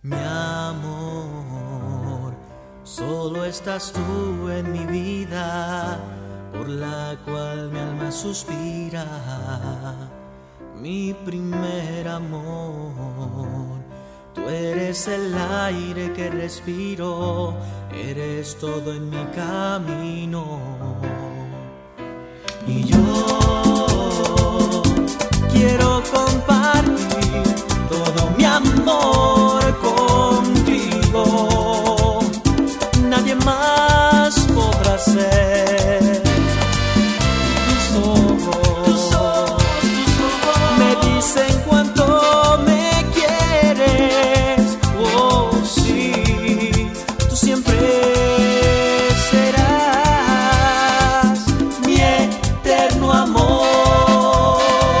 Mi amor, solo estás tú en mi vida, por la cual mi alma suspira. Mi primer amor, tú eres el aire que respiro, eres todo en mi camino. Y yo quiero compartir todo mi amor contigo. Nadie más podrá ser. Tus ojos me dicen cuánto me quieres. Oh, sí, tú siempre serás mi eterno amor.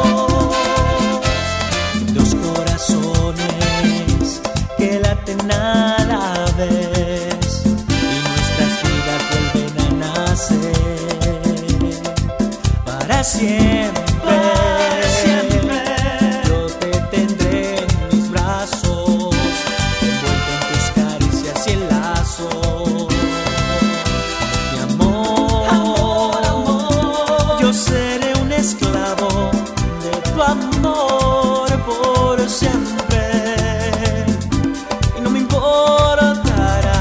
Dos corazones que laten a la vez y nuestras vidas vuelven a nacer para siempre. Yo te tendré en mis brazos, envuelto en tus caricias y el lazo. Mi amor, yo seré un esclavo de tu amor por siempre. Y no me importará,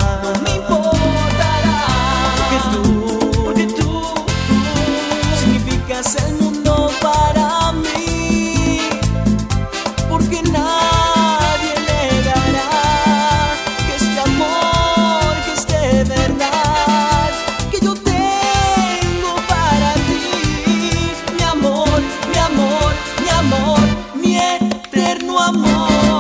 porque tú significas el mundo para mí, porque nadie negará que este amor, que es de verdad, que yo tengo para ti. Mi amor, mi amor, mi amor, mi eterno amor.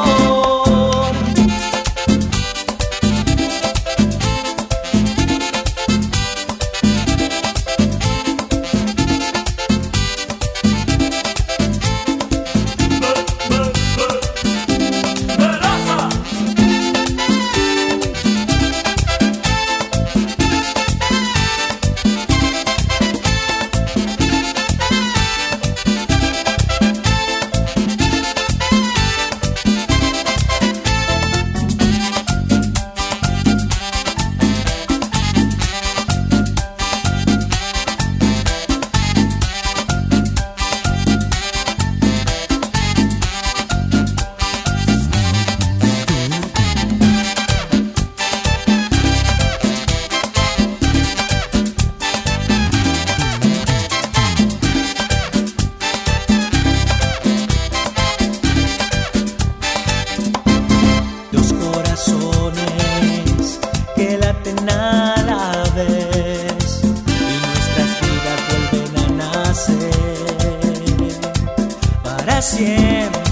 Que laten a la vez y nuestras vidas vuelven a nacer para siempre.